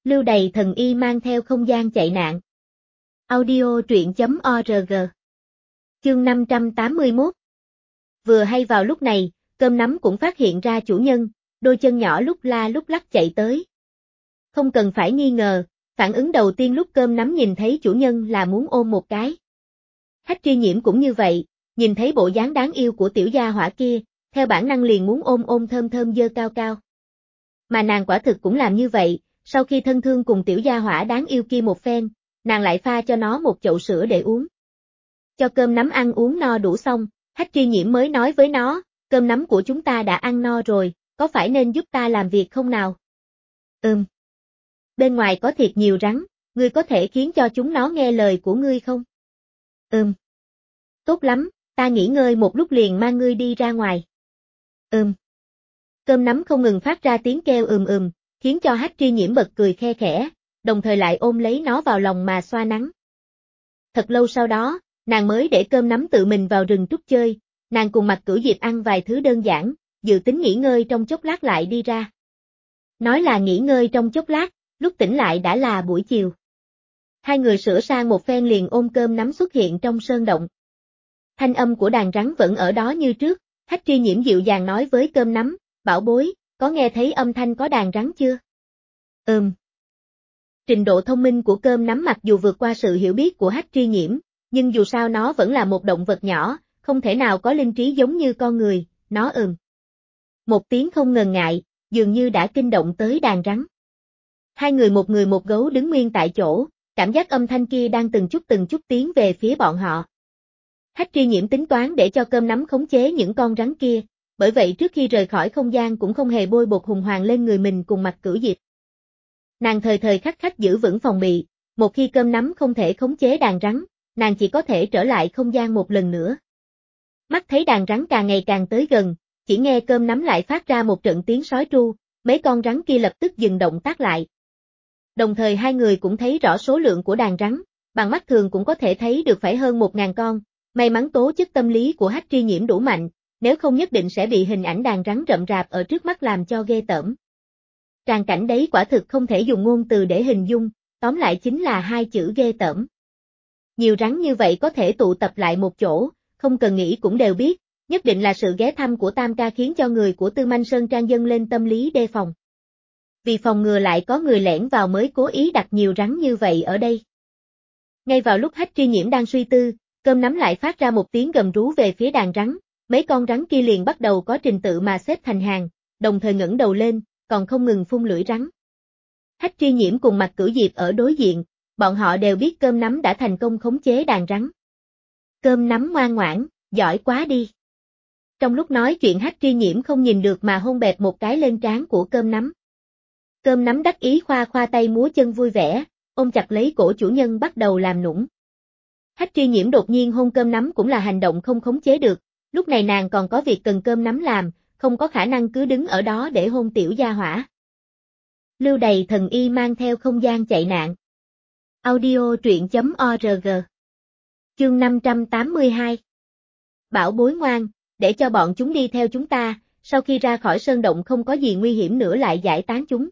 Lưu Đày thần y mang theo không gian chạy nạn. Audio truyện.org. Chương 581. Vừa hay vào lúc này, cơm nắm cũng phát hiện ra chủ nhân, đôi chân nhỏ lúc la lúc lắc chạy tới. Không cần phải nghi ngờ, phản ứng đầu tiên lúc cơm nắm nhìn thấy chủ nhân là muốn ôm một cái. Hách Tri Nhiễm cũng như vậy, nhìn thấy bộ dáng đáng yêu của tiểu gia hỏa kia, theo bản năng liền muốn ôm thơm thơm dơ cao cao. Mà nàng quả thực cũng làm như vậy, sau khi thân thương cùng tiểu gia hỏa đáng yêu kia một phen, nàng lại pha cho nó một chậu sữa để uống. Cho cơm nắm ăn uống no đủ xong, Hách Tri Nhiễm mới nói với nó, cơm nắm của chúng ta đã ăn no rồi, có phải nên giúp ta làm việc không nào? Bên ngoài có thiệt nhiều rắn, ngươi có thể khiến cho chúng nó nghe lời của ngươi không? Tốt lắm, ta nghỉ ngơi một lúc liền mang ngươi đi ra ngoài. Cơm nắm không ngừng phát ra tiếng kêu khiến cho Hách Tri Nhiễm bật cười khe khẽ, đồng thời lại ôm lấy nó vào lòng mà xoa nắng. Thật lâu sau đó, nàng mới để cơm nắm tự mình vào rừng trúc chơi, nàng cùng Mạc Cửu Diệp ăn vài thứ đơn giản, dự tính nghỉ ngơi trong chốc lát lại đi ra. Nói là nghỉ ngơi trong chốc lát, lúc tỉnh lại đã là buổi chiều. Hai người sửa sang một phen liền ôm cơm nắm xuất hiện trong sơn động. Thanh âm của đàn rắn vẫn ở đó như trước, Hách Tri Nhiễm dịu dàng nói với cơm nắm, bảo bối, có nghe thấy âm thanh có đàn rắn chưa? Trình độ thông minh của cơm nắm mặc dù vượt qua sự hiểu biết của Hách Tri Nhiễm, nhưng dù sao nó vẫn là một động vật nhỏ, không thể nào có linh trí giống như con người, nó một tiếng không ngần ngại, dường như đã kinh động tới đàn rắn. Hai người một gấu đứng nguyên tại chỗ, cảm giác âm thanh kia đang từng chút tiến về phía bọn họ. Hách Tri Nhiễm tính toán để cho cơm nắm khống chế những con rắn kia, bởi vậy trước khi rời khỏi không gian cũng không hề bôi bột hùng hoàng lên người mình cùng Mạc Cửu Diệp. Nàng thời khắc giữ vững phòng bị, một khi cơm nắm không thể khống chế đàn rắn, nàng chỉ có thể trở lại không gian một lần nữa. Mắt thấy đàn rắn càng ngày càng tới gần, chỉ nghe cơm nắm lại phát ra một trận tiếng sói tru, mấy con rắn kia lập tức dừng động tác lại. Đồng thời hai người cũng thấy rõ số lượng của đàn rắn, bằng mắt thường cũng có thể thấy được phải hơn 1000 con, may mắn tố chất tâm lý của Hách Tri Nhiễm đủ mạnh, nếu không nhất định sẽ bị hình ảnh đàn rắn rậm rạp ở trước mắt làm cho ghê tởm. Tràng cảnh đấy quả thực không thể dùng ngôn từ để hình dung, tóm lại chính là hai chữ ghê tởm. Nhiều rắn như vậy có thể tụ tập lại một chỗ, không cần nghĩ cũng đều biết, nhất định là sự ghé thăm của Tam ca khiến cho người của Tư Manh Sơn Trang dâng lên tâm lý đề phòng. Vì phòng ngừa lại có người lẻn vào mới cố ý đặt nhiều rắn như vậy ở đây. Ngay vào lúc Hách Tri Nhiễm đang suy tư, cơm nắm lại phát ra một tiếng gầm rú về phía đàn rắn, mấy con rắn kia liền bắt đầu có trình tự mà xếp thành hàng, đồng thời ngẩng đầu lên, còn không ngừng phun lưỡi rắn. Hách Tri Nhiễm cùng Mạc Cửu Diệp ở đối diện, bọn họ đều biết cơm nắm đã thành công khống chế đàn rắn. Cơm nắm ngoan ngoãn, giỏi quá đi. Trong lúc nói chuyện Hách Tri Nhiễm không nhìn được mà hôn bẹp một cái lên trán của cơm nắm. Cơm nắm đắc ý khoa tay múa chân vui vẻ, ôm chặt lấy cổ chủ nhân bắt đầu làm nũng. Hách Tri Nhiễm đột nhiên hôn cơm nắm cũng là hành động không khống chế được, lúc này nàng còn có việc cần cơm nắm làm, không có khả năng cứ đứng ở đó để hôn tiểu gia hỏa. Lưu Đày thần y mang theo không gian chạy nạn. Audio truyện.org. Chương 582. Bảo bối ngoan, để cho bọn chúng đi theo chúng ta, sau khi ra khỏi sơn động không có gì nguy hiểm nữa lại giải tán chúng.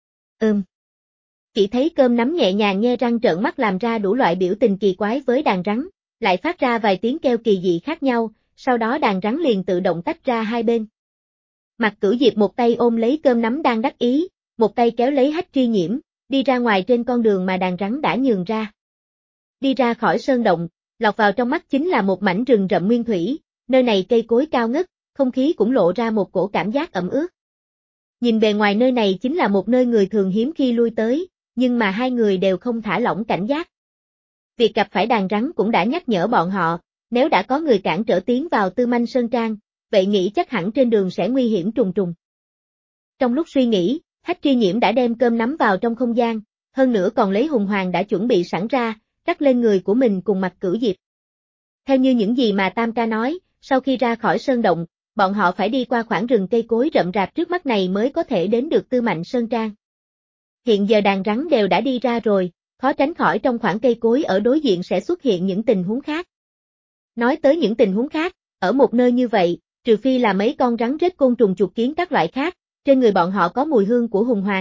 Chỉ thấy cơm nắm nhẹ nhàng nhe răng trợn mắt làm ra đủ loại biểu tình kỳ quái với đàn rắn, lại phát ra vài tiếng kêu kỳ dị khác nhau, sau đó đàn rắn liền tự động tách ra hai bên. Mạc Cửu Diệp một tay ôm lấy cơm nắm đang đắc ý, một tay kéo lấy Hách Tri Nhiễm, đi ra ngoài trên con đường mà đàn rắn đã nhường ra. Đi ra khỏi sơn động, lọt vào trong mắt chính là một mảnh rừng rậm nguyên thủy, nơi này cây cối cao ngất, không khí cũng lộ ra một cổ cảm giác ẩm ướt. Nhìn bề ngoài nơi này chính là một nơi người thường hiếm khi lui tới, nhưng mà hai người đều không thả lỏng cảnh giác. Việc gặp phải đàn rắn cũng đã nhắc nhở bọn họ, nếu đã có người cản trở tiến vào Tư Manh Sơn Trang, vậy nghĩ chắc hẳn trên đường sẽ nguy hiểm trùng trùng. Trong lúc suy nghĩ, Hách Tri Nhiễm đã đem cơm nắm vào trong không gian, hơn nữa còn lấy hùng hoàng đã chuẩn bị sẵn ra, rắc lên người của mình cùng Mạc Cửu Diệp. Theo như những gì mà Tam ca nói, sau khi ra khỏi sơn động, bọn họ phải đi qua khoảng rừng cây cối rậm rạp trước mắt này mới có thể đến được Tư Mạnh Sơn Trang. Hiện giờ đàn rắn đều đã đi ra rồi, khó tránh khỏi trong khoảng cây cối ở đối diện sẽ xuất hiện những tình huống khác. Nói tới những tình huống khác, ở một nơi như vậy, trừ phi là mấy con rắn rết côn trùng chuột kiến các loại khác, trên người bọn họ có mùi hương của hùng hoàng,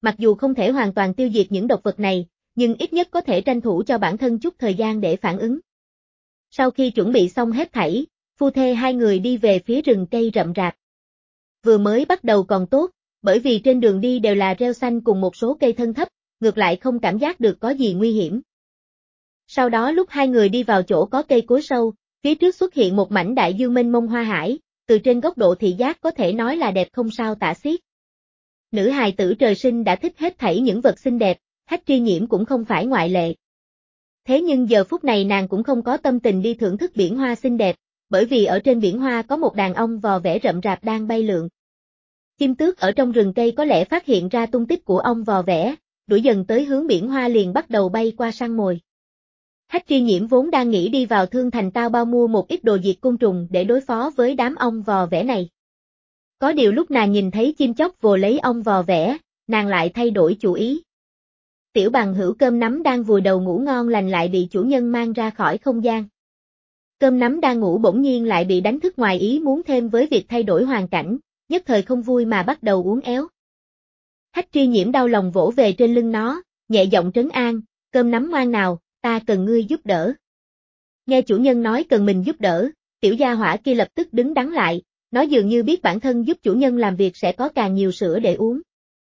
Mặc dù không thể hoàn toàn tiêu diệt những độc vật này, nhưng ít nhất có thể tranh thủ cho bản thân chút thời gian để phản ứng. Sau khi chuẩn bị xong hết thảy, phu thê hai người đi về phía rừng cây rậm rạp. Vừa mới bắt đầu còn tốt, bởi vì trên đường đi đều là rêu xanh cùng một số cây thân thấp, ngược lại không cảm giác được có gì nguy hiểm. Sau đó lúc hai người đi vào chỗ có cây cối sâu, phía trước xuất hiện một mảnh đại dương mênh mông hoa hải, từ trên góc độ thị giác có thể nói là đẹp không sao tả xiết. Nữ hài tử trời sinh đã thích hết thảy những vật xinh đẹp, Hách Tri Nhiễm cũng không phải ngoại lệ. Thế nhưng giờ phút này nàng cũng không có tâm tình đi thưởng thức biển hoa xinh đẹp, bởi vì ở trên biển hoa có một đàn ong vò vẽ rậm rạp đang bay lượn. Chim tước ở trong rừng cây có lẽ phát hiện ra tung tích của ong vò vẽ, đuổi dần tới hướng biển hoa liền bắt đầu bay qua săn mồi. Hách Tri Nhiễm vốn đang nghĩ đi vào Thương Thành Tao Bao mua một ít đồ diệt côn trùng để đối phó với đám ong vò vẽ này. Có điều lúc nàng nhìn thấy chim chóc vồ lấy ong vò vẽ, nàng lại thay đổi chủ ý. Tiểu bằng hữu cơm nắm đang vùi đầu ngủ ngon lành lại bị chủ nhân mang ra khỏi không gian. Cơm nắm đang ngủ bỗng nhiên lại bị đánh thức ngoài ý muốn thêm với việc thay đổi hoàn cảnh, nhất thời không vui mà bắt đầu uốn éo. Hách Tri Nhiễm đau lòng vỗ về trên lưng nó, nhẹ giọng trấn an, cơm nắm ngoan nào, ta cần ngươi giúp đỡ. Nghe chủ nhân nói cần mình giúp đỡ, tiểu gia hỏa kia lập tức đứng đắn lại, nó dường như biết bản thân giúp chủ nhân làm việc sẽ có càng nhiều sữa để uống.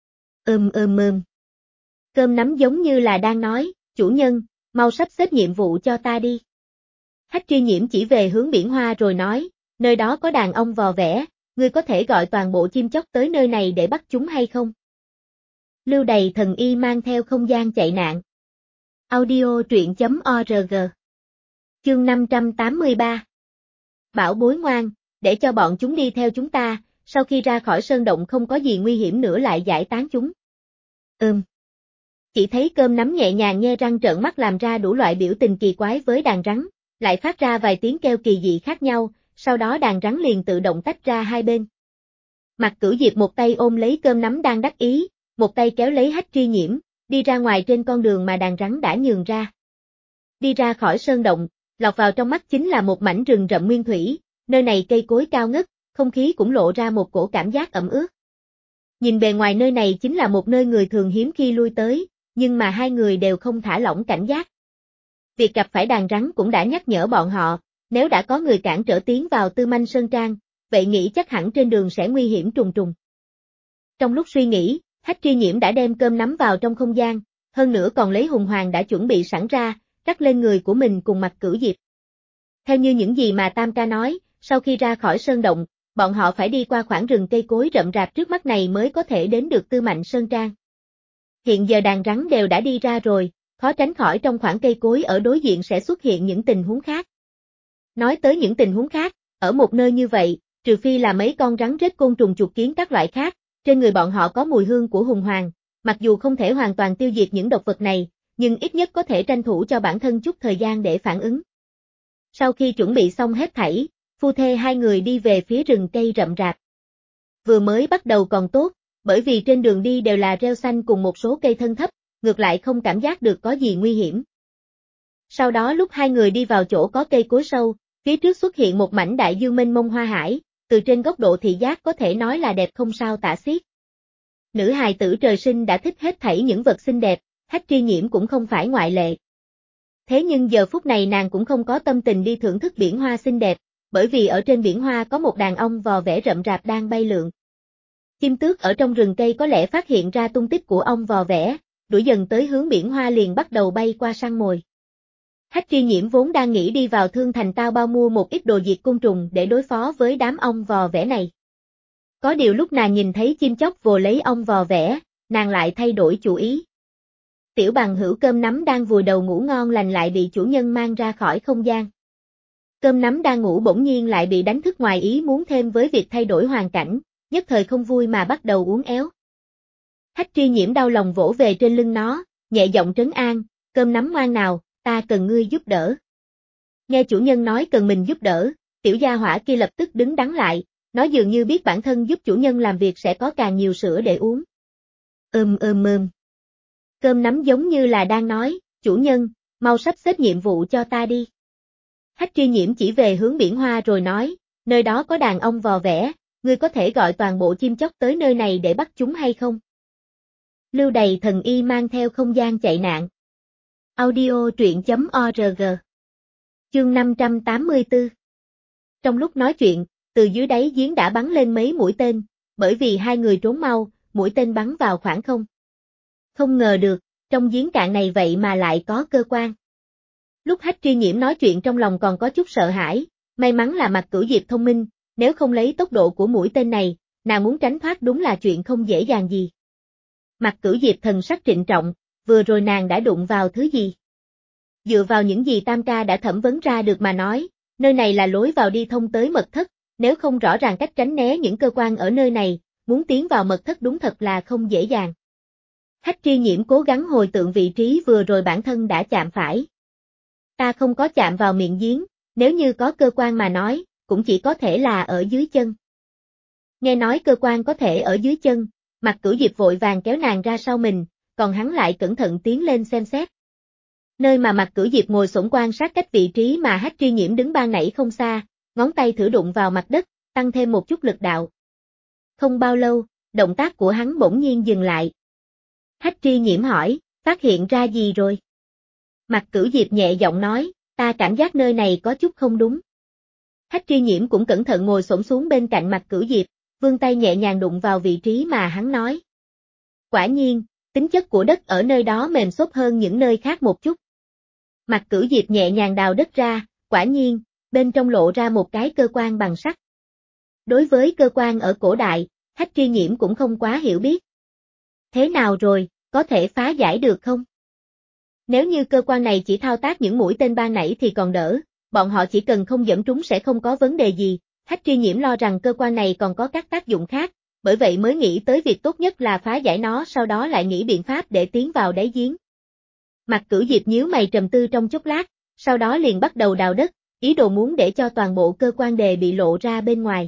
Cơm nắm giống như là đang nói, chủ nhân, mau sắp xếp nhiệm vụ cho ta đi. Hách Tri Nhiễm chỉ về hướng biển hoa rồi nói, nơi đó có đàn ong vò vẽ, ngươi có thể gọi toàn bộ chim chóc tới nơi này để bắt chúng hay không? Lưu Đày thần y mang theo không gian chạy nạn. Audio truyện.org. Chương 583. Bảo bối ngoan, để cho bọn chúng đi theo chúng ta, sau khi ra khỏi sơn động không có gì nguy hiểm nữa lại giải tán chúng. Chỉ thấy cơm nắm nhẹ nhàng nhe răng trợn mắt làm ra đủ loại biểu tình kỳ quái với đàn rắn, lại phát ra vài tiếng kêu kỳ dị khác nhau, sau đó đàn rắn liền tự động tách ra hai bên. Mạc Cửu Diệp một tay ôm lấy cơm nắm đang đắc ý, một tay kéo lấy Hách Tri Nhiễm, đi ra ngoài trên con đường mà đàn rắn đã nhường ra. Đi ra khỏi sơn động, lọt vào trong mắt chính là một mảnh rừng rậm nguyên thủy, nơi này cây cối cao ngất, không khí cũng lộ ra một cổ cảm giác ẩm ướt. Nhìn bề ngoài nơi này chính là một nơi người thường hiếm khi lui tới, nhưng mà hai người đều không thả lỏng cảnh giác. Việc gặp phải đàn rắn cũng đã nhắc nhở bọn họ, nếu đã có người cản trở tiến vào Tư Manh Sơn Trang, vậy nghĩ chắc hẳn trên đường sẽ nguy hiểm trùng trùng. Trong lúc suy nghĩ, Hách Tri Nhiễm đã đem cơm nắm vào trong không gian, hơn nữa còn lấy hùng hoàng đã chuẩn bị sẵn ra, rắc lên người của mình cùng Mạc Cửu Diệp. Theo như những gì mà Tam Ca nói, sau khi ra khỏi sơn động, bọn họ phải đi qua khoảng rừng cây cối rậm rạp trước mắt này mới có thể đến được Tư Mạnh Sơn Trang. Hiện giờ đàn rắn đều đã đi ra rồi, khó tránh khỏi trong khoảng cây cối ở đối diện sẽ xuất hiện những tình huống khác. Nói tới những tình huống khác, ở một nơi như vậy, trừ phi là mấy con rắn rết côn trùng chuột kiến các loại khác, trên người bọn họ có mùi hương của hùng hoàng, mặc dù không thể hoàn toàn tiêu diệt những độc vật này, nhưng ít nhất có thể tranh thủ cho bản thân chút thời gian để phản ứng. Sau khi chuẩn bị xong hết thảy, phu thê hai người đi về phía rừng cây rậm rạp. Vừa mới bắt đầu còn tốt, bởi vì trên đường đi đều là rêu xanh cùng một số cây thân thấp, ngược lại không cảm giác được có gì nguy hiểm. Sau đó lúc hai người đi vào chỗ có cây cối sâu, phía trước xuất hiện một mảnh đại dương mênh mông hoa hải, từ trên góc độ thị giác có thể nói là đẹp không sao tả xiết. Nữ hài tử trời sinh đã thích hết thảy những vật xinh đẹp, Hách Tri Nhiễm cũng không phải ngoại lệ. Thế nhưng giờ phút này nàng cũng không có tâm tình đi thưởng thức biển hoa xinh đẹp, bởi vì ở trên biển hoa có một đàn ong vò vẽ rậm rạp đang bay lượn. Chim tước ở trong rừng cây có lẽ phát hiện ra tung tích của ong vò vẽ, đuổi dần tới hướng biển hoa liền bắt đầu bay qua săn mồi. Hách Tri Nhiễm vốn đang nghĩ đi vào Thương Thành Tao Bao mua một ít đồ diệt côn trùng để đối phó với đám ong vò vẽ này. Có điều lúc nàng nhìn thấy chim chóc vồ lấy ong vò vẽ, nàng lại thay đổi chủ ý. Tiểu bằng hữu cơm nắm đang vùi đầu ngủ ngon lành lại bị chủ nhân mang ra khỏi không gian. Cơm nắm đang ngủ bỗng nhiên lại bị đánh thức ngoài ý muốn thêm với việc thay đổi hoàn cảnh, nhất thời không vui mà bắt đầu uốn éo. Hách Tri Nhiễm đau lòng vỗ về trên lưng nó, nhẹ giọng trấn an, cơm nắm ngoan nào, ta cần ngươi giúp đỡ. Nghe chủ nhân nói cần mình giúp đỡ, tiểu gia hỏa kia lập tức đứng đắn lại, nó dường như biết bản thân giúp chủ nhân làm việc sẽ có càng nhiều sữa để uống. Cơm nắm giống như là đang nói, chủ nhân, mau sắp xếp nhiệm vụ cho ta đi. Hách Tri Nhiễm chỉ về hướng biển hoa rồi nói, nơi đó có đàn ong vò vẽ, ngươi có thể gọi toàn bộ chim chóc tới nơi này để bắt chúng hay không? Lưu Đày thần y mang theo không gian chạy nạn. Audio truyện.org. Chương 584. Trong lúc nói chuyện, từ dưới đáy giếng đã bắn lên mấy mũi tên, bởi vì hai người trốn mau, mũi tên bắn vào khoảng không. Không ngờ được, trong giếng cạn này vậy mà lại có cơ quan. Lúc Hách Tri Nhiễm nói chuyện trong lòng còn có chút sợ hãi, may mắn là Mạc Cửu Diệp thông minh, nếu không lấy tốc độ của mũi tên này, nàng muốn tránh thoát đúng là chuyện không dễ dàng gì. Mạc Cửu Diệp thần sắc trịnh trọng, vừa rồi nàng đã đụng vào thứ gì? Dựa vào những gì Tam ca đã thẩm vấn ra được mà nói, nơi này là lối vào đi thông tới mật thất, nếu không rõ ràng cách tránh né những cơ quan ở nơi này, muốn tiến vào mật thất đúng thật là không dễ dàng. Hách Tri Nhiễm cố gắng hồi tưởng vị trí vừa rồi bản thân đã chạm phải. Ta không có chạm vào miệng giếng, nếu như có cơ quan mà nói, cũng chỉ có thể là ở dưới chân. Nghe nói cơ quan có thể ở dưới chân, Mạc Cửu Diệp vội vàng kéo nàng ra sau mình, còn hắn lại cẩn thận tiến lên xem xét. Nơi mà Mạc Cửu Diệp ngồi xổm quan sát cách vị trí mà Hách Tri Nhiễm đứng ban nãy không xa, ngón tay thử đụng vào mặt đất, tăng thêm một chút lực đạo. Không bao lâu, động tác của hắn bỗng nhiên dừng lại. Hách Tri Nhiễm hỏi, phát hiện ra gì rồi? Mạc Cửu Diệp nhẹ giọng nói, ta cảm giác nơi này có chút không đúng. Hách Tri Nhiễm cũng cẩn thận ngồi xổm xuống bên cạnh Mạc Cửu Diệp, vươn tay nhẹ nhàng đụng vào vị trí mà hắn nói. Quả nhiên, tính chất của đất ở nơi đó mềm xốp hơn những nơi khác một chút. Mạc Cửu Diệp nhẹ nhàng đào đất ra, quả nhiên, bên trong lộ ra một cái cơ quan bằng sắt. Đối với cơ quan ở cổ đại, Hách Tri Nhiễm cũng không quá hiểu biết. Thế nào rồi, có thể phá giải được không? Nếu như cơ quan này chỉ thao tác những mũi tên ban nãy thì còn đỡ, bọn họ chỉ cần không giẫm trúng sẽ không có vấn đề gì. Hách Tri Nhiễm lo rằng cơ quan này còn có các tác dụng khác, bởi vậy mới nghĩ tới việc tốt nhất là phá giải nó, sau đó lại nghĩ biện pháp để tiến vào đáy giếng. Mạc Cửu Diệp nhíu mày trầm tư trong chốc lát, sau đó liền bắt đầu đào đất, ý đồ muốn để cho toàn bộ cơ quan đề bị lộ ra bên ngoài.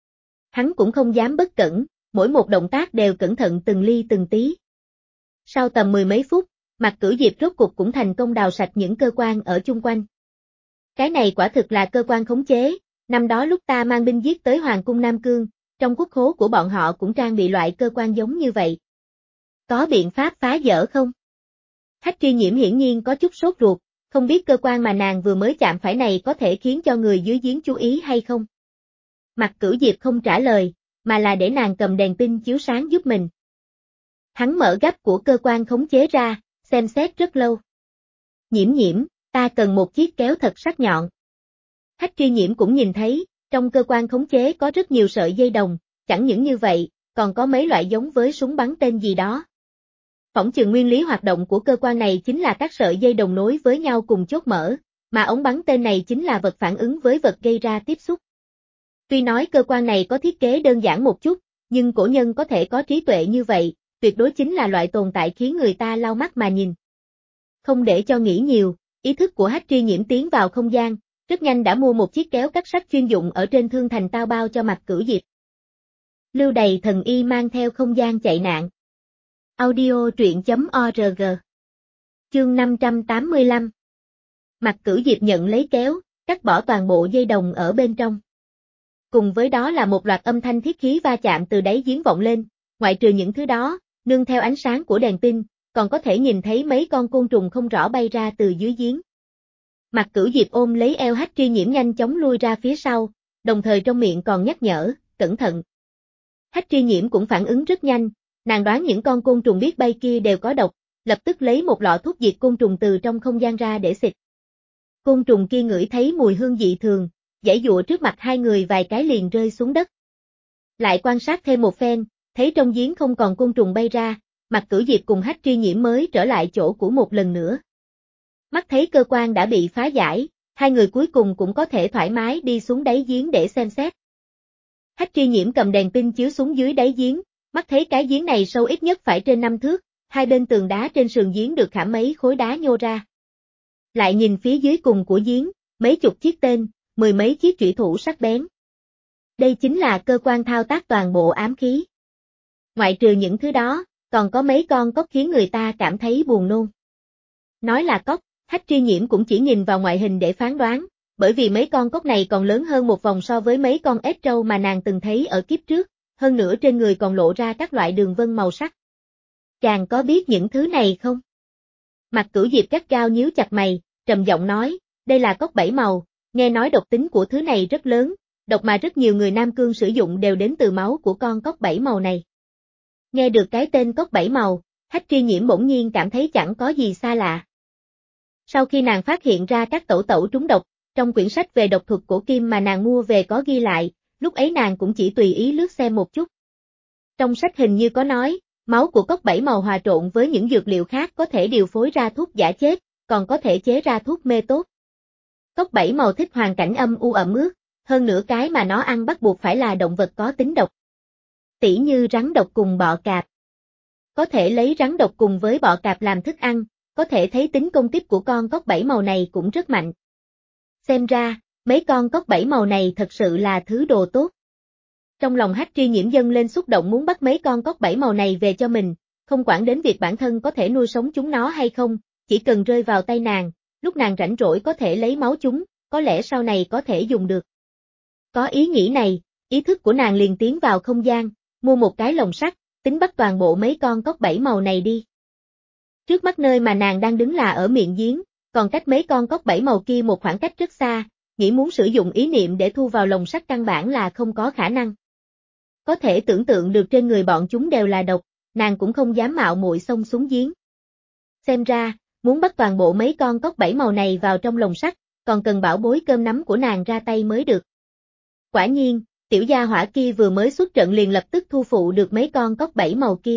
Hắn cũng không dám bất cẩn, mỗi một động tác đều cẩn thận từng ly từng tí. Sau tầm mười mấy phút, Mạc Cửu Diệp rốt cục cũng thành công đào sạch những cơ quan ở chung quanh. Cái này quả thực là cơ quan khống chế, năm đó lúc ta mang binh giết tới Hoàng cung Nam Cương, trong quốc khố của bọn họ cũng trang bị loại cơ quan giống như vậy. Có biện pháp phá vỡ không? Hách Tri Nhiễm hiển nhiên có chút sốt ruột, không biết cơ quan mà nàng vừa mới chạm phải này có thể khiến cho người dưới giếng chú ý hay không. Mạc Cửu Diệp không trả lời, mà là để nàng cầm đèn pin chiếu sáng giúp mình. Hắn mở gấp của cơ quan khống chế ra, xem xét rất lâu. Nhiễm, ta cần một chiếc kéo thật sắc nhọn. Hách Tri Nhiễm cũng nhìn thấy, trong cơ quan khống chế có rất nhiều sợi dây đồng, chẳng những như vậy, còn có mấy loại giống với súng bắn tên gì đó. Phỏng chừng nguyên lý hoạt động của cơ quan này chính là các sợi dây đồng nối với nhau cùng chốt mở, mà ống bắn tên này chính là vật phản ứng với vật gây ra tiếp xúc. Tuy nói cơ quan này có thiết kế đơn giản một chút, nhưng cổ nhân có thể có trí tuệ như vậy, tuyệt đối chính là loại tồn tại khiến người ta lau mắt mà nhìn. Không để cho nghĩ nhiều, ý thức của Hách Tri Nhiễm tiến vào không gian, rất nhanh đã mua một chiếc kéo cắt sắt chuyên dụng ở trên thương thành tao bao cho Mạc Cửu Diệp. Lưu Đày thần y mang theo không gian chạy nạn. Audio truyện.org. Chương 585. Mạc Cửu Diệp nhận lấy kéo, cắt bỏ toàn bộ dây đồng ở bên trong. Cùng với đó là một loạt âm thanh thiết khí va chạm từ đáy giếng vọng lên, ngoại trừ những thứ đó, nương theo ánh sáng của đèn pin, còn có thể nhìn thấy mấy con côn trùng không rõ bay ra từ dưới giếng. Mạc Cửu Diệp ôm lấy eo Hách Tri Nhiễm nhanh chóng lui ra phía sau, đồng thời trong miệng còn nhắc nhở, cẩn thận. Hách Tri Nhiễm cũng phản ứng rất nhanh, nàng đoán những con côn trùng biết bay kia đều có độc, lập tức lấy một lọ thuốc diệt côn trùng từ trong không gian ra để xịt. Côn trùng kia ngửi thấy mùi hương dị thường, giãy giụa trước mặt hai người vài cái liền rơi xuống đất. Lại quan sát thêm một phen, thấy trong giếng không còn côn trùng bay ra, Mạc Cửu Diệp cùng Hách Tri Nhiễm mới trở lại chỗ cũ một lần nữa. Mắt thấy cơ quan đã bị phá giải, hai người cuối cùng cũng có thể thoải mái đi xuống đáy giếng để xem xét. Hách Tri Nhiễm cầm đèn pin chiếu xuống dưới đáy giếng, mắt thấy cái giếng này sâu ít nhất phải trên 5 thước, hai bên tường đá trên sườn giếng được khảm mấy khối đá nhô ra. Lại nhìn phía dưới cùng của giếng, mấy chục chiếc tên, mười mấy chiếc chủy thủ sắc bén. Đây chính là cơ quan thao tác toàn bộ ám khí. Ngoại trừ những thứ đó, còn có mấy con cóc khiến người ta cảm thấy buồn nôn. Nói là cóc, Hách Tri Nhiễm cũng chỉ nhìn vào ngoại hình để phán đoán, bởi vì mấy con cóc này còn lớn hơn một vòng so với mấy con ếch trâu mà nàng từng thấy ở kiếp trước, hơn nữa trên người còn lộ ra các loại đường vân màu sắc. Chàng có biết những thứ này không? Mặt Cửu Diệp gắt gao nhíu chặt mày, trầm giọng nói, đây là cốc bảy màu, nghe nói độc tính của thứ này rất lớn, độc mà rất nhiều người Nam Cương sử dụng đều đến từ máu của con cốc bảy màu này. Nghe được cái tên cốc bảy màu, Hách Tri Nhiễm bỗng nhiên cảm thấy chẳng có gì xa lạ. Sau khi nàng phát hiện ra các tẩu tẩu trúng độc, trong quyển sách về độc thuật cổ kim mà nàng mua về có ghi lại, lúc ấy nàng cũng chỉ tùy ý lướt xem một chút. Trong sách hình như có nói, máu của cốc bảy màu hòa trộn với những dược liệu khác có thể điều phối ra thuốc giả chết, còn có thể chế ra thuốc mê tốt. Cốc bảy màu thích hoàn cảnh âm u ẩm ướt, hơn nữa cái mà nó ăn bắt buộc phải là động vật có tính độc. Tỉ như rắn độc cùng bọ cạp. Có thể lấy rắn độc cùng với bọ cạp làm thức ăn, có thể thấy tính công kích của con cốc bảy màu này cũng rất mạnh. Xem ra, mấy con cốc bảy màu này thật sự là thứ đồ tốt. Trong lòng Hách Tri Nhiễm dâng lên xúc động muốn bắt mấy con cốc bảy màu này về cho mình, không quản đến việc bản thân có thể nuôi sống chúng nó hay không, chỉ cần rơi vào tay nàng, lúc nàng rảnh rỗi có thể lấy máu chúng, có lẽ sau này có thể dùng được. Có ý nghĩ này, ý thức của nàng liền tiến vào không gian, mua một cái lồng sắt, tính bắt toàn bộ mấy con cốc bảy màu này đi. Trước mắt nơi mà nàng đang đứng là ở miệng giếng, còn cách mấy con cốc bảy màu kia một khoảng cách rất xa, nghĩ muốn sử dụng ý niệm để thu vào lồng sắt căn bản là không có khả năng. Có thể tưởng tượng được trên người bọn chúng đều là độc, nàng cũng không dám mạo muội xông xuống giếng. Xem ra, muốn bắt toàn bộ mấy con cốc bảy màu này vào trong lồng sắt, còn cần bảo bối cơm nắm của nàng ra tay mới được. Quả nhiên, tiểu gia hỏa kia vừa mới xuất trận liền lập tức thu phụ được mấy con cốc bảy màu kia.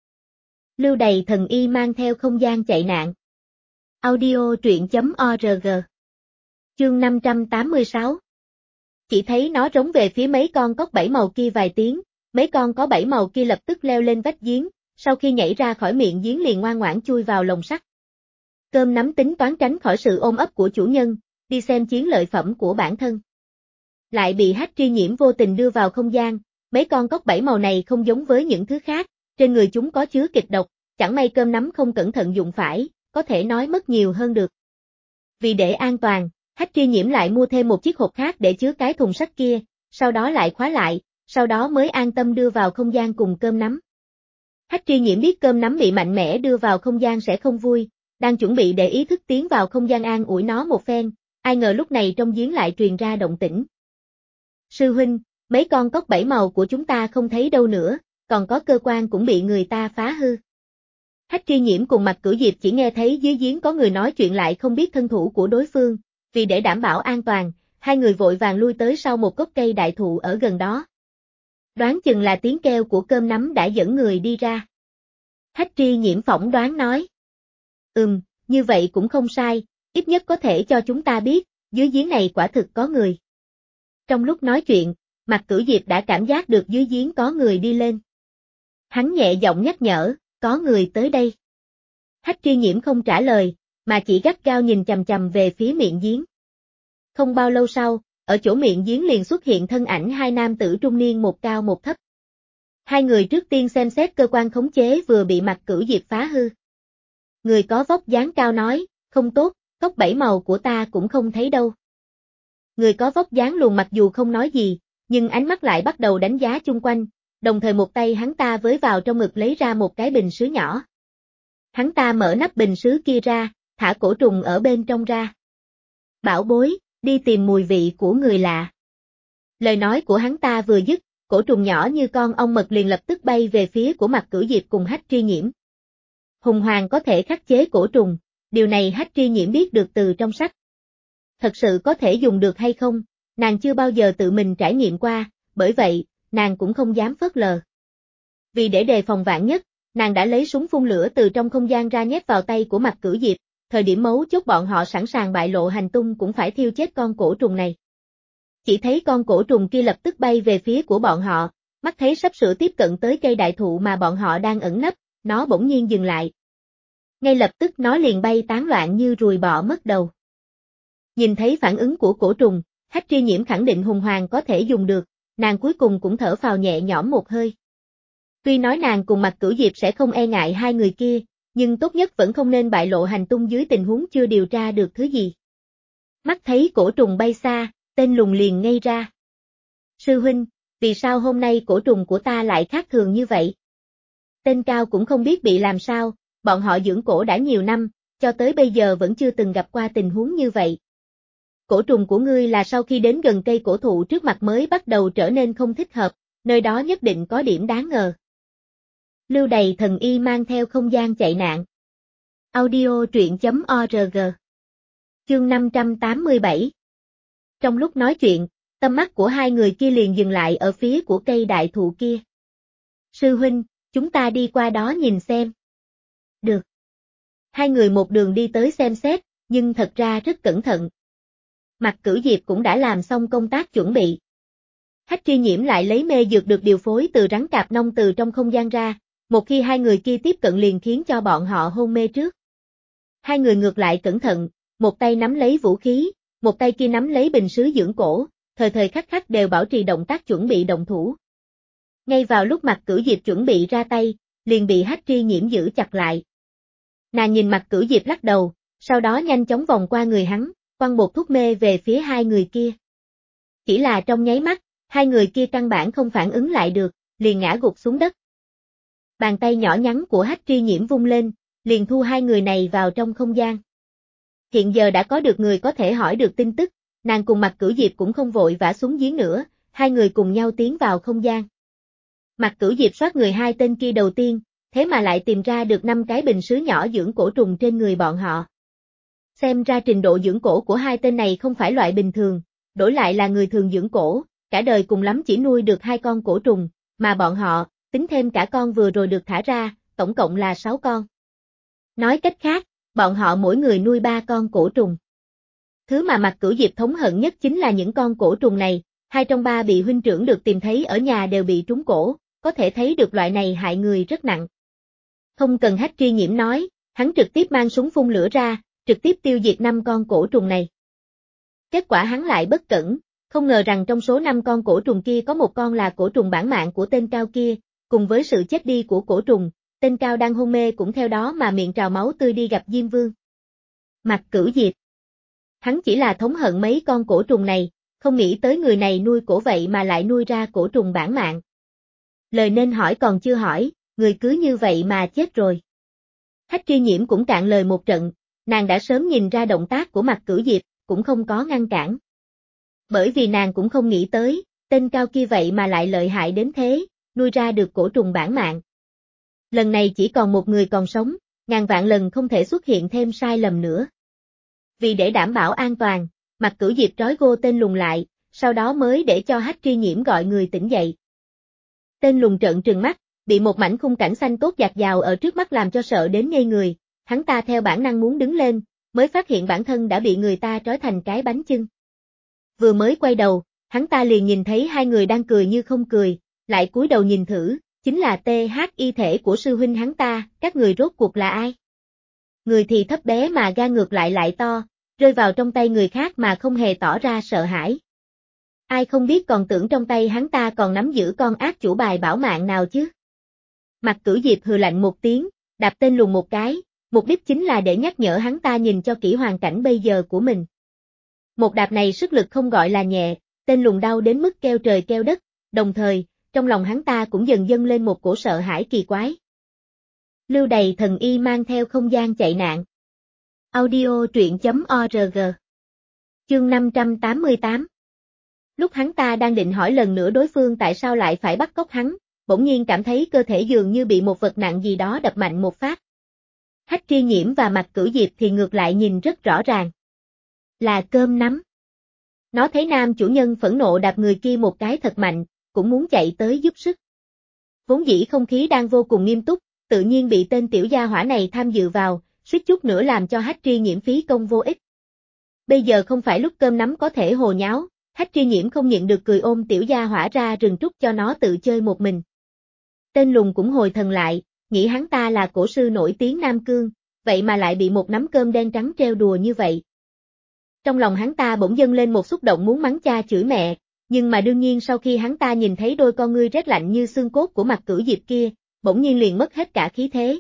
Lưu Đầy Thần Y mang theo không gian chạy nạn. Audio truyện.org. Chương 586. Chỉ thấy nó rống về phía mấy con cốc bảy màu kia vài tiếng, mấy con có bảy màu kia lập tức leo lên vách giếng, sau khi nhảy ra khỏi miệng giếng liền ngoan ngoãn chui vào lồng sắt. Cơm nắm tính toán tránh khỏi sự ôm ấp của chủ nhân, đi xem chiến lợi phẩm của bản thân. Lại bị Hách Tri Nhiễm vô tình đưa vào không gian, mấy con cốc bảy màu này không giống với những thứ khác, trên người chúng có chứa kịch độc, chẳng may cơm nắm không cẩn thận dụng phải, có thể nói mất nhiều hơn được. Vì để an toàn, Hách Tri Nhiễm lại mua thêm một chiếc hộp khác để chứa cái thùng sắt kia, sau đó lại khóa lại, sau đó mới an tâm đưa vào không gian cùng cơm nắm. Hách Tri Nhiễm biết cơm nắm bị mạnh mẽ đưa vào không gian sẽ không vui, đang chuẩn bị để ý thức tiến vào không gian an ủi nó một phen, ai ngờ lúc này trong giếng lại truyền ra động tĩnh. Sư huynh, mấy con cốc bảy màu của chúng ta không thấy đâu nữa, còn có cơ quan cũng bị người ta phá hư. Hách Tri Nhiễm cùng Mặt Cửu Diệp chỉ nghe thấy dưới giếng có người nói chuyện lại không biết thân thủ của đối phương, vì để đảm bảo an toàn, hai người vội vàng lui tới sau một gốc cây đại thụ ở gần đó. Đoán chừng là tiếng kêu của cơm nắm đã dẫn người đi ra. Hách Tri Nhiễm phỏng đoán nói. Như vậy cũng không sai, ít nhất có thể cho chúng ta biết, dưới giếng này quả thực có người. Trong lúc nói chuyện, Mặt Cửu Diệp đã cảm giác được dưới giếng có người đi lên. Hắn nhẹ giọng nhắc nhở, có người tới đây. Hách Tri Nhiễm không trả lời, mà chỉ gắt gao nhìn chằm chằm về phía miệng giếng. Không bao lâu sau, ở chỗ miệng giếng liền xuất hiện thân ảnh hai nam tử trung niên một cao một thấp. Hai người trước tiên xem xét cơ quan khống chế vừa bị Mặt Cửu Diệp phá hư. Người có vóc dáng cao nói, không tốt, cốc bảy màu của ta cũng không thấy đâu. Người có vóc dáng lùn mặc dù không nói gì, nhưng ánh mắt lại bắt đầu đánh giá chung quanh, đồng thời một tay hắn ta với vào trong ngực lấy ra một cái bình sứ nhỏ. Hắn ta mở nắp bình sứ kia ra, thả cổ trùng ở bên trong ra. Bảo bối, đi tìm mùi vị của người lạ. Lời nói của hắn ta vừa dứt, cổ trùng nhỏ như con ong mật liền lập tức bay về phía của Mặt Cửu Diệp cùng Hách Tri Nhiễm. Hùng Hoàng có thể khắc chế cổ trùng, điều này Hách Tri Nhiễm biết được từ trong sách. Thật sự có thể dùng được hay không, nàng chưa bao giờ tự mình trải nghiệm qua, bởi vậy, nàng cũng không dám phớt lờ. Vì để đề phòng vạn nhất, nàng đã lấy súng phun lửa từ trong không gian ra nhét vào tay của Mặt Cửu Diệp, thời điểm mấu chốt bọn họ sẵn sàng bại lộ hành tung cũng phải thiêu chết con cổ trùng này. Chỉ thấy con cổ trùng kia lập tức bay về phía của bọn họ, mắt thấy sắp sửa tiếp cận tới cây đại thụ mà bọn họ đang ẩn nấp, nó bỗng nhiên dừng lại. Ngay lập tức nó liền bay tán loạn như ruồi bọ mất đầu. Nhìn thấy phản ứng của cổ trùng, Hách Tri Nhiễm khẳng định Hùng Hoàng có thể dùng được, nàng cuối cùng cũng thở phào nhẹ nhõm một hơi. Tuy nói nàng cùng Mặt Cửu Diệp sẽ không e ngại hai người kia, nhưng tốt nhất vẫn không nên bại lộ hành tung dưới tình huống chưa điều tra được thứ gì. Mắt thấy cổ trùng bay xa, tên lùn liền ngây ra. Sư huynh, vì sao hôm nay cổ trùng của ta lại khác thường như vậy? Tên Cao cũng không biết bị làm sao, bọn họ dưỡng cổ đã nhiều năm, cho tới bây giờ vẫn chưa từng gặp qua tình huống như vậy. Cổ trùng của ngươi là sau khi đến gần cây cổ thụ trước mặt mới bắt đầu trở nên không thích hợp, nơi đó nhất định có điểm đáng ngờ. Lưu Đày thần y mang theo không gian chạy nạn. Audio truyện.org. Chương 587. Trong lúc nói chuyện, tầm mắt của hai người kia liền dừng lại ở phía của cây đại thụ kia. Sư huynh, chúng ta đi qua đó nhìn xem. Được. Hai người một đường đi tới xem xét, nhưng thật ra rất cẩn thận. Mạc Cửu Diệp cũng đã làm xong công tác chuẩn bị. Hách Tri Nhiễm lại lấy mê dược được điều phối từ rắn cạp nông từ trong không gian ra, một khi hai người kia tiếp cận liền khiến cho bọn họ hôn mê trước. Hai người ngược lại cẩn thận, một tay nắm lấy vũ khí, một tay kia nắm lấy bình sứ dưỡng cổ, thời thời khắc khắc đều bảo trì động tác chuẩn bị động thủ. Ngay vào lúc Mạc Cửu Diệp chuẩn bị ra tay, liền bị Hách Tri Nhiễm giữ chặt lại. Nàng nhìn Mạc Cửu Diệp lắc đầu, sau đó nhanh chóng vòng qua người hắn, quăng bột thuốc mê về phía hai người kia. Chỉ là trong nháy mắt, hai người kia căn bản không phản ứng lại được, liền ngã gục xuống đất. Bàn tay nhỏ nhắn của Hách Tri Nhiễm vung lên, liền thu hai người này vào trong không gian. Hiện giờ đã có được người có thể hỏi được tin tức, nàng cùng Mạc Cửu Diệp cũng không vội vã xuống giếng nữa, hai người cùng nhau tiến vào không gian. Mạc Cửu Diệp soát người hai tên kia đầu tiên, thế mà lại tìm ra được 5 cái bình sứ nhỏ dưỡng cổ trùng trên người bọn họ. Xem ra trình độ dưỡng cổ của hai tên này không phải loại bình thường, đổi lại là người thường dưỡng cổ, cả đời cùng lắm chỉ nuôi được 2 con cổ trùng, mà bọn họ, tính thêm cả con vừa rồi được thả ra, tổng cộng là 6 con. Nói cách khác, bọn họ mỗi người nuôi 3 con cổ trùng. Thứ mà Mạc Cửu Diệp thống hận nhất chính là những con cổ trùng này, 2 trong 3 bị huynh trưởng được tìm thấy ở nhà đều bị trúng cổ, có thể thấy được loại này hại người rất nặng. Không cần Hách Tri Nhiễm nói, hắn trực tiếp mang súng phun lửa ra, trực tiếp tiêu diệt 5 con cổ trùng này. Kết quả hắn lại bất cẩn, không ngờ rằng trong số 5 con cổ trùng kia có một con là cổ trùng bản mạng của tên Cao kia, cùng với sự chết đi của cổ trùng, tên Cao đang hôn mê cũng theo đó mà miệng trào máu tươi đi gặp Diêm Vương. Mạc Cửu Diệp. Hắn chỉ là thống hận mấy con cổ trùng này, không nghĩ tới người này nuôi cổ vậy mà lại nuôi ra cổ trùng bản mạng. Lời nên hỏi còn chưa hỏi, người cứ như vậy mà chết rồi. Hách Tri Nhiễm cũng cạn lời một trận, nàng đã sớm nhìn ra động tác của Mạc Cửu Diệp, cũng không có ngăn cản. Bởi vì nàng cũng không nghĩ tới, tên Cao kia vậy mà lại lợi hại đến thế, nuôi ra được cổ trùng bản mạng. Lần này chỉ còn một người còn sống, ngàn vạn lần không thể xuất hiện thêm sai lầm nữa. Vì để đảm bảo an toàn, Mạc Cửu Diệp trói gô tên lùng lại, sau đó mới để cho Hách Tri Nhiễm gọi người tỉnh dậy. Tên lùng trợn trừng mắt, bị một mảnh khung cảnh xanh tốt dạt dào ở trước mắt làm cho sợ đến ngây người, hắn ta theo bản năng muốn đứng lên, mới phát hiện bản thân đã bị người ta trói thành cái bánh chưng. Vừa mới quay đầu, hắn ta liền nhìn thấy hai người đang cười như không cười, lại cúi đầu nhìn thử, chính là THY thể của sư huynh hắn ta, các người rốt cuộc là ai? Người thì thấp bé mà gan ngược lại to, rơi vào trong tay người khác mà không hề tỏ ra sợ hãi. Ai không biết còn tưởng trong tay hắn ta còn nắm giữ con ác chủ bài bảo mạng nào chứ? Mạc Cửu Diệp hừ lạnh một tiếng, đạp tên lùng một cái, mục đích chính là để nhắc nhở hắn ta nhìn cho kỹ hoàn cảnh bây giờ của mình. Một đạp này sức lực không gọi là nhẹ, tên lùng đau đến mức kêu trời kêu đất, đồng thời, trong lòng hắn ta cũng dần dâng lên một cổ sợ hãi kỳ quái. Lưu Đày thần y mang theo không gian chạy nạn. Audio truyện.org. Chương 588. Lúc hắn ta đang định hỏi lần nữa đối phương tại sao lại phải bắt cóc hắn, bỗng nhiên cảm thấy cơ thể dường như bị một vật nặng gì đó đập mạnh một phát. Hách Tri Nhiễm và Mạc Cửu Diệp thì ngược lại nhìn rất rõ ràng. Là cơm nắm. Nó thấy nam chủ nhân phẫn nộ đạp người kia một cái thật mạnh, cũng muốn chạy tới giúp sức. Vốn dĩ không khí đang vô cùng nghiêm túc, tự nhiên bị tên tiểu gia hỏa này tham dự vào, suýt chút nữa làm cho Hách Tri Nhiễm phí công vô ích. Bây giờ không phải lúc cơm nắm có thể hồ nháo, Hách Tri Nhiễm không nhịn được cười ôm tiểu gia hỏa ra rừng trúc cho nó tự chơi một mình. Tên lùng cũng hồi thần lại, nghĩ hắn ta là cổ sư nổi tiếng Nam Cương, vậy mà lại bị một nắm cơm đen trắng trêu đùa như vậy. Trong lòng hắn ta bỗng dâng lên một xúc động muốn mắng cha chửi mẹ, nhưng mà đương nhiên sau khi hắn ta nhìn thấy đôi con ngươi rét lạnh như xương cốt của Mạc Cửu Diệp kia, bỗng nhiên liền mất hết cả khí thế.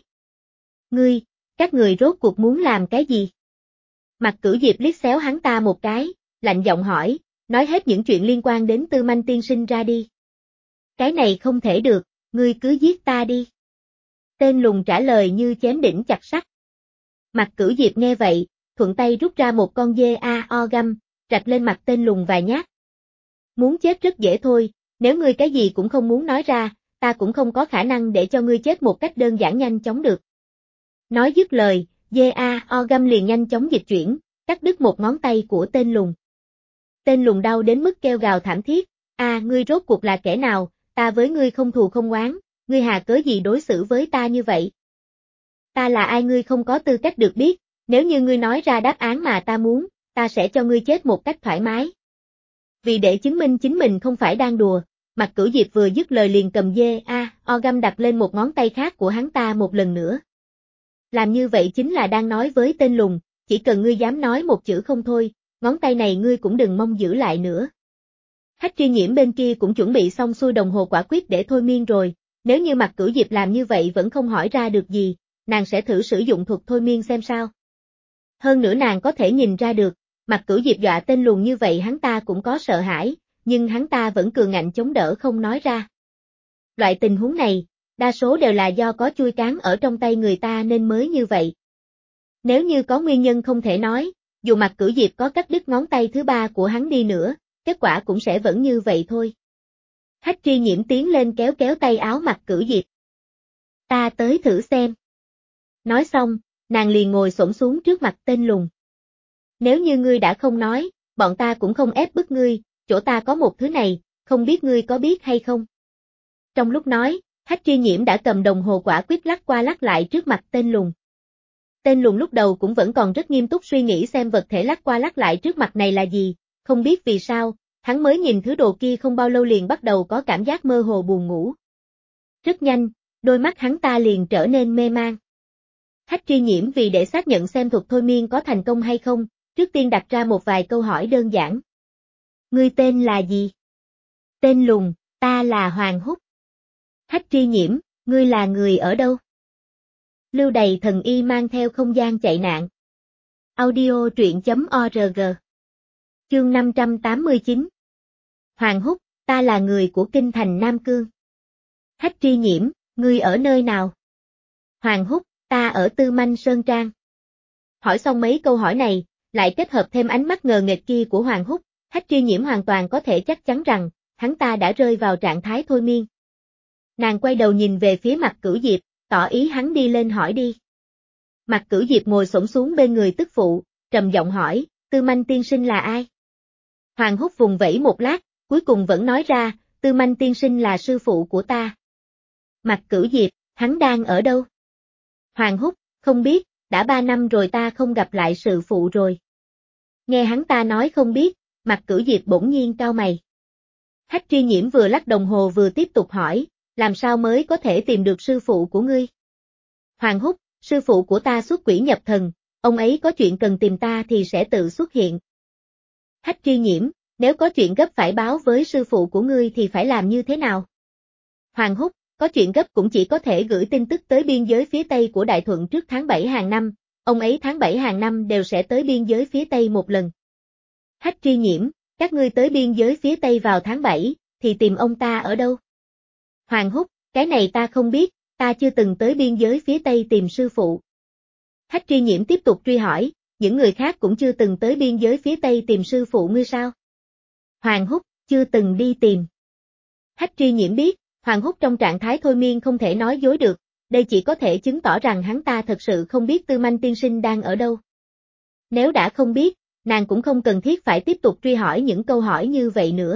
Các người rốt cuộc muốn làm cái gì? Mạc Cửu Diệp liếc xéo hắn ta một cái, lạnh giọng hỏi, nói hết những chuyện liên quan đến Tư Manh tiên sinh ra đi. Cái này không thể được, ngươi cứ giết ta đi. Tên lùn trả lời như chém đỉnh chặt sắt. Mặt Cửu Diệp nghe vậy, thuận tay rút ra một con dê ao găm, rạch lên mặt tên lùn vài nhát. Muốn chết rất dễ thôi, nếu ngươi cái gì cũng không muốn nói ra, ta cũng không có khả năng để cho ngươi chết một cách đơn giản nhanh chóng được. Nói dứt lời, dê ao găm liền nhanh chóng dịch chuyển, cắt đứt một ngón tay của tên lùn. Tên lùn đau đến mức kêu gào thảm thiết, ngươi rốt cuộc là kẻ nào, ta với ngươi không thù không oán, ngươi hà cớ gì đối xử với ta như vậy? Ta là ai ngươi không có tư cách được biết, nếu như ngươi nói ra đáp án mà ta muốn, ta sẽ cho ngươi chết một cách thoải mái. Vì để chứng minh chính mình không phải đang đùa, Mặt Cửu Diệp vừa dứt lời liền cầm dê ao găm đặt lên một ngón tay khác của hắn ta một lần nữa. Làm như vậy chính là đang nói với tên lùn, chỉ cần ngươi dám nói một chữ không thôi, ngón tay này ngươi cũng đừng mong giữ lại nữa. Hách Tri Nhiễm bên kia cũng chuẩn bị xong xuôi đồng hồ quả quyết để thôi miên rồi, nếu như Mặt Cửu Diệp làm như vậy vẫn không hỏi ra được gì, nàng sẽ thử sử dụng thuật thôi miên xem sao. Hơn nữa nàng có thể nhìn ra được, Mặt Cửu Diệp dọa tên lùn như vậy hắn ta cũng có sợ hãi, nhưng hắn ta vẫn cường ngạnh chống đỡ không nói ra. Loại tình huống này, đa số đều là do có chui cán ở trong tay người ta nên mới như vậy. Nếu như có nguyên nhân không thể nói, dù Mặt Cửu Diệp có cắt đứt ngón tay thứ ba của hắn đi nữa, kết quả cũng sẽ vẫn như vậy thôi. Hách Tri Nhiễm tiến lên kéo kéo tay áo Mặt Cửu Diệp. Ta tới thử xem. Nói xong, nàng liền ngồi xổm xuống trước mặt tên lùn. Nếu như ngươi đã không nói, bọn ta cũng không ép bức ngươi, chỗ ta có một thứ này, không biết ngươi có biết hay không? Trong lúc nói, Hách Tri Nhiễm đã cầm đồng hồ quả quyết lắc qua lắc lại trước mặt tên lùn. Tên lùn lúc đầu cũng vẫn còn rất nghiêm túc suy nghĩ xem vật thể lắc qua lắc lại trước mặt này là gì, không biết vì sao, hắn mới nhìn thứ đồ kia không bao lâu liền bắt đầu có cảm giác mơ hồ buồn ngủ. Rất nhanh, đôi mắt hắn ta liền trở nên mê man. Hách Tri Nhiễm vì để xác nhận xem thuật thôi miên có thành công hay không, trước tiên đặt ra một vài câu hỏi đơn giản. Ngươi tên là gì? Tên lùn, ta là Hoàng Húc. Hách Tri Nhiễm, ngươi là người ở đâu? Lưu Đầy Thần Y mang theo không gian chạy nạn. Audio truyện.org. Chương 589. Hoàng Húc, ta là người của kinh thành Nam Cương. Hách Tri Nhiễm, ngươi ở nơi nào? Hoàng Húc, ta ở Tư Manh Sơn Trang. Hỏi xong mấy câu hỏi này, lại kết hợp thêm ánh mắt ngờ nghệch kia của Hoàng Húc, Hách Tri Nhiễm hoàn toàn có thể chắc chắn rằng, hắn ta đã rơi vào trạng thái thôi miên. Nàng quay đầu nhìn về phía Mặt Cửu Diệp, tỏ ý hắn đi lên hỏi đi. Mặt Cửu Diệp ngồi xổm xuống bên người tức phụ, trầm giọng hỏi, Tư Manh tiên sinh là ai? Hoàng Húc vùng vẫy một lát, cuối cùng vẫn nói ra, Tư Manh tiên sinh là sư phụ của ta. Mặt Cửu Diệp, hắn đang ở đâu? Hoàng Húc, không biết, đã 3 năm rồi ta không gặp lại sư phụ rồi. Nghe hắn ta nói không biết, Mặt Cửu Diệp bỗng nhiên cau mày. Hách Tri Nhiễm vừa lắc đồng hồ vừa tiếp tục hỏi, làm sao mới có thể tìm được sư phụ của ngươi? Hoàng Húc, sư phụ của ta xuất quỷ nhập thần, ông ấy có chuyện cần tìm ta thì sẽ tự xuất hiện. Hách Tri Nhiễm, nếu có chuyện gấp phải báo với sư phụ của ngươi thì phải làm như thế nào? Hoàng Húc, có chuyện gấp cũng chỉ có thể gửi tin tức tới biên giới phía Tây của Đại Thuận trước tháng 7 hàng năm, ông ấy tháng 7 hàng năm đều sẽ tới biên giới phía Tây một lần. Hách Tri Nhiễm, các ngươi tới biên giới phía Tây vào tháng 7, thì tìm ông ta ở đâu? Hoàng Húc, cái này ta không biết, ta chưa từng tới biên giới phía Tây tìm sư phụ. Hách Tri Nhiễm tiếp tục truy hỏi, những người khác cũng chưa từng tới biên giới phía Tây tìm sư phụ ngươi sao? Hoàng Húc, chưa từng đi tìm. Hách Tri Nhiễm biết, Hoàng Húc trong trạng thái thôi miên không thể nói dối được, đây chỉ có thể chứng tỏ rằng hắn ta thật sự không biết Tư Manh tiên sinh đang ở đâu. Nếu đã không biết, nàng cũng không cần thiết phải tiếp tục truy hỏi những câu hỏi như vậy nữa.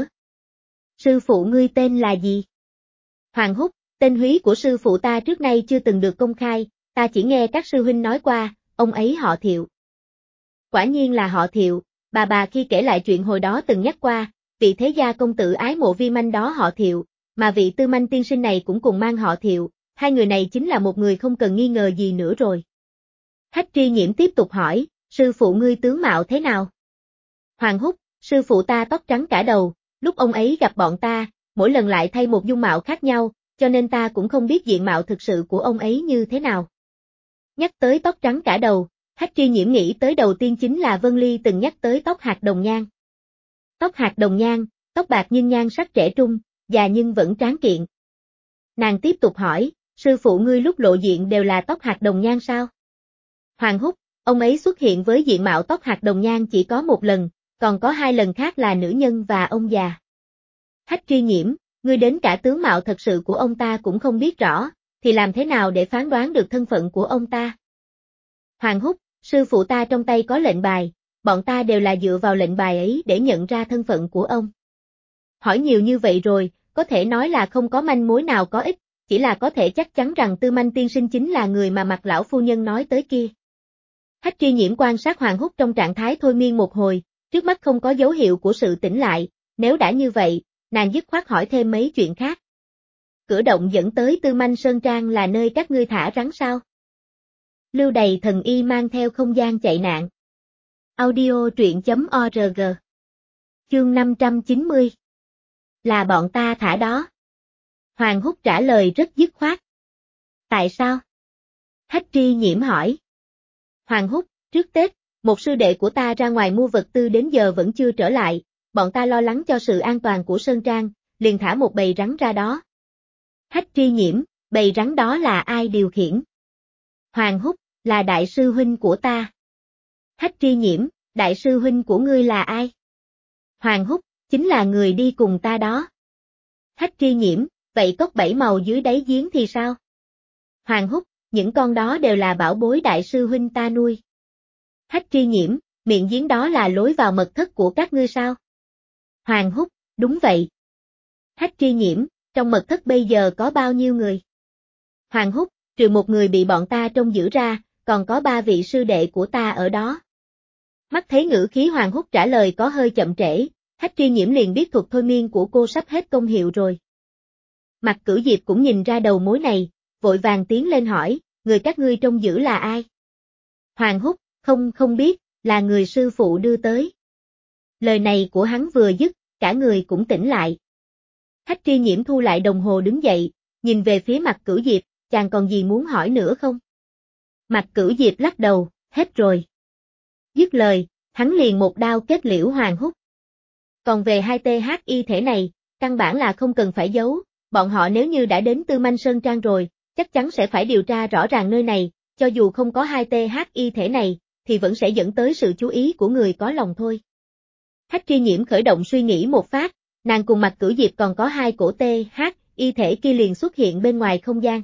Sư phụ ngươi tên là gì? Hoàng Húc, tên húy của sư phụ ta trước nay chưa từng được công khai, ta chỉ nghe các sư huynh nói qua, ông ấy họ Thiệu. Quả nhiên là họ Thiệu, bà khi kể lại chuyện hồi đó từng nhắc qua, vị thế gia công tử ái mộ vi manh đó họ Thiệu, mà vị Tư Manh tiên sinh này cũng cùng mang họ Thiệu, hai người này chính là một người không cần nghi ngờ gì nữa rồi. Hách Tri Nhiễm tiếp tục hỏi, sư phụ ngươi tướng mạo thế nào? Hoàng Húc, sư phụ ta tóc trắng cả đầu, lúc ông ấy gặp bọn ta, mỗi lần lại thay một dung mạo khác nhau, cho nên ta cũng không biết diện mạo thực sự của ông ấy như thế nào. Nhắc tới tóc trắng cả đầu, Hách Tri Nhiễm nghĩ tới đầu tiên chính là Vân Ly từng nhắc tới tóc hạt đồng nhang. Tóc hạt đồng nhang, tóc bạc nhưng nhan sắc trẻ trung, già nhưng vẫn tráng kiện. Nàng tiếp tục hỏi, sư phụ ngươi lúc lộ diện đều là tóc hạt đồng nhang sao? Hoàng Húc, ông ấy xuất hiện với diện mạo tóc hạt đồng nhang chỉ có một lần, còn có 2 lần khác là nữ nhân và ông già. Hách Tri Nhiễm, ngươi đến cả tướng mạo thật sự của ông ta cũng không biết rõ, thì làm thế nào để phán đoán được thân phận của ông ta? Hoàng Húc, sư phụ ta trong tay có lệnh bài, bọn ta đều là dựa vào lệnh bài ấy để nhận ra thân phận của ông. Hỏi nhiều như vậy rồi, có thể nói là không có manh mối nào có ích, chỉ là có thể chắc chắn rằng Tư Manh tiên sinh chính là người mà Mạc lão phu nhân nói tới kia. Hách Tri Nhiễm quan sát Hoàng Húc trong trạng thái thôi miên một hồi, trước mắt không có dấu hiệu của sự tỉnh lại, nếu đã như vậy, nàng dứt khoát hỏi thêm mấy chuyện khác. Cửa động dẫn tới Tư Manh Sơn Trang là nơi các ngươi thả rắn sao? Lưu Đầy Thần Y mang theo không gian chạy nạn. Audio truyện.org. Chương 590. Là bọn ta thả đó. Hoàng Húc trả lời rất dứt khoát. Tại sao? Hách Tri Nhiễm hỏi. Hoàng Húc, trước Tết, một sư đệ của ta ra ngoài mua vật tư đến giờ vẫn chưa trở lại, bọn ta lo lắng cho sự an toàn của Sơn Trang, liền thả một bầy rắn ra đó. Hách Tri Nhiễm, bầy rắn đó là ai điều khiển? Hoàng Húc, là đại sư huynh của ta. Hách Tri Nhiễm, đại sư huynh của ngươi là ai? Hoàng Húc, chính là người đi cùng ta đó. Hách Tri Nhiễm, vậy cốc 7 màu dưới đáy giếng thì sao? Hoàng Húc, những con đó đều là bảo bối đại sư huynh ta nuôi. Hách Tri Nhiễm, miệng giếng đó là lối vào mật thất của các ngươi sao? Hoàng Húc, đúng vậy. Hách Tri Nhiễm, trong mật thất bây giờ có bao nhiêu người? Hoàng Húc, trừ một người bị bọn ta trông giữ ra, còn có 3 vị sư đệ của ta ở đó. Mắt thấy ngữ khí Hoàng Húc trả lời có hơi chậm trễ, Hách Tri Nhiễm liền biết thuật thôi miên của cô sắp hết công hiệu rồi. Mạc Cửu Diệp cũng nhìn ra đầu mối này, vội vàng tiến lên hỏi, người các ngươi trông giữ là ai? Hoàng Húc, không biết, là người sư phụ đưa tới. Lời này của hắn vừa dứt, cả người cũng tỉnh lại. Hách Tri Nhiễm thu lại đồng hồ đứng dậy, nhìn về phía Mạc Cửu Diệp, chàng còn gì muốn hỏi nữa không? Mạc Cửu Diệp lắc đầu, hết rồi. Dứt lời, hắn liền một đao kết liễu Hoàng Húc. Còn về 2TH y thể này, căn bản là không cần phải giấu, bọn họ nếu như đã đến Tư Manh Sơn Trang rồi, chắc chắn sẽ phải điều tra rõ ràng nơi này, cho dù không có 2TH y thể này, thì vẫn sẽ dẫn tới sự chú ý của người có lòng thôi. Hách Tri Nhiễm khởi động suy nghĩ một phát, nàng cùng Mạc Cửu Diệp còn có 2 cổ TH y thể kia liền xuất hiện bên ngoài không gian.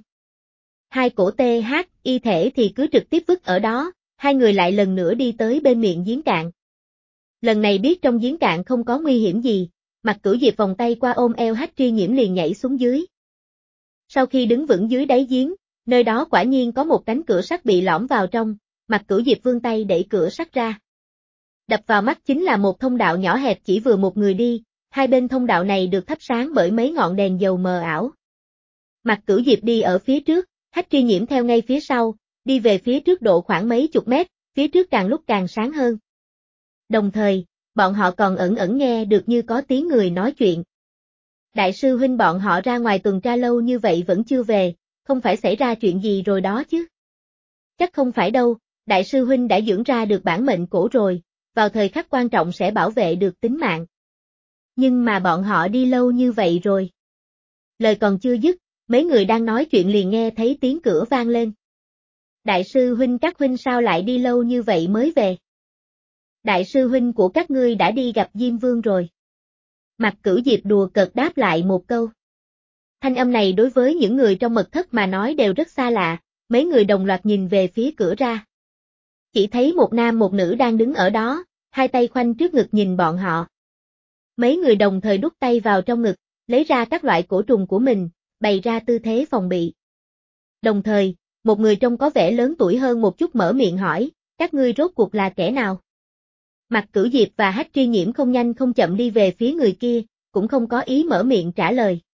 2 cổ TH y thể thì cứ trực tiếp vứt ở đó, hai người lại lần nữa đi tới bên miệng giếng cạn. Lần này biết trong giếng cạn không có nguy hiểm gì, Mạc Cửu Diệp vòng tay qua ôm eo Hách Tri Nhiễm liền nhảy xuống dưới. Sau khi đứng vững dưới đáy giếng, nơi đó quả nhiên có một cánh cửa sắt bị lõm vào trong, Mạc Cửu Diệp vươn tay đẩy cửa sắt ra. Đập vào mắt chính là một thông đạo nhỏ hẹp chỉ vừa một người đi, hai bên thông đạo này được thắp sáng bởi mấy ngọn đèn dầu mờ ảo. Mạc Cửu Diệp đi ở phía trước, Hách Tri Nhiễm theo ngay phía sau, đi về phía trước độ khoảng mấy chục mét, phía trước càng lúc càng sáng hơn. Đồng thời, bọn họ còn ẩn ẩn nghe được như có tiếng người nói chuyện. Đại sư huynh bọn họ ra ngoài tuần tra lâu như vậy vẫn chưa về, không phải xảy ra chuyện gì rồi đó chứ? Chắc không phải đâu, đại sư huynh đã dưỡng ra được bản mệnh cổ rồi, vào thời khắc quan trọng sẽ bảo vệ được tính mạng. Nhưng mà bọn họ đi lâu như vậy rồi. Lời còn chưa dứt, mấy người đang nói chuyện liền nghe thấy tiếng cửa vang lên. Đại sư huynh các huynh sao lại đi lâu như vậy mới về? Đại sư huynh của các ngươi đã đi gặp Diêm Vương rồi. Mạc Cửu Diệp đùa cợt đáp lại một câu. Thanh âm này đối với những người trong mật thất mà nói đều rất xa lạ, mấy người đồng loạt nhìn về phía cửa ra. Chỉ thấy một nam một nữ đang đứng ở đó, hai tay khoanh trước ngực nhìn bọn họ. Mấy người đồng thời đút tay vào trong ngực, lấy ra các loại cổ trùng của mình, bày ra tư thế phòng bị. Đồng thời, một người trông có vẻ lớn tuổi hơn một chút mở miệng hỏi, các ngươi rốt cuộc là kẻ nào? Mạc Cửu Diệp và Hách Tri Nhiễm không nhanh không chậm đi về phía người kia, cũng không có ý mở miệng trả lời.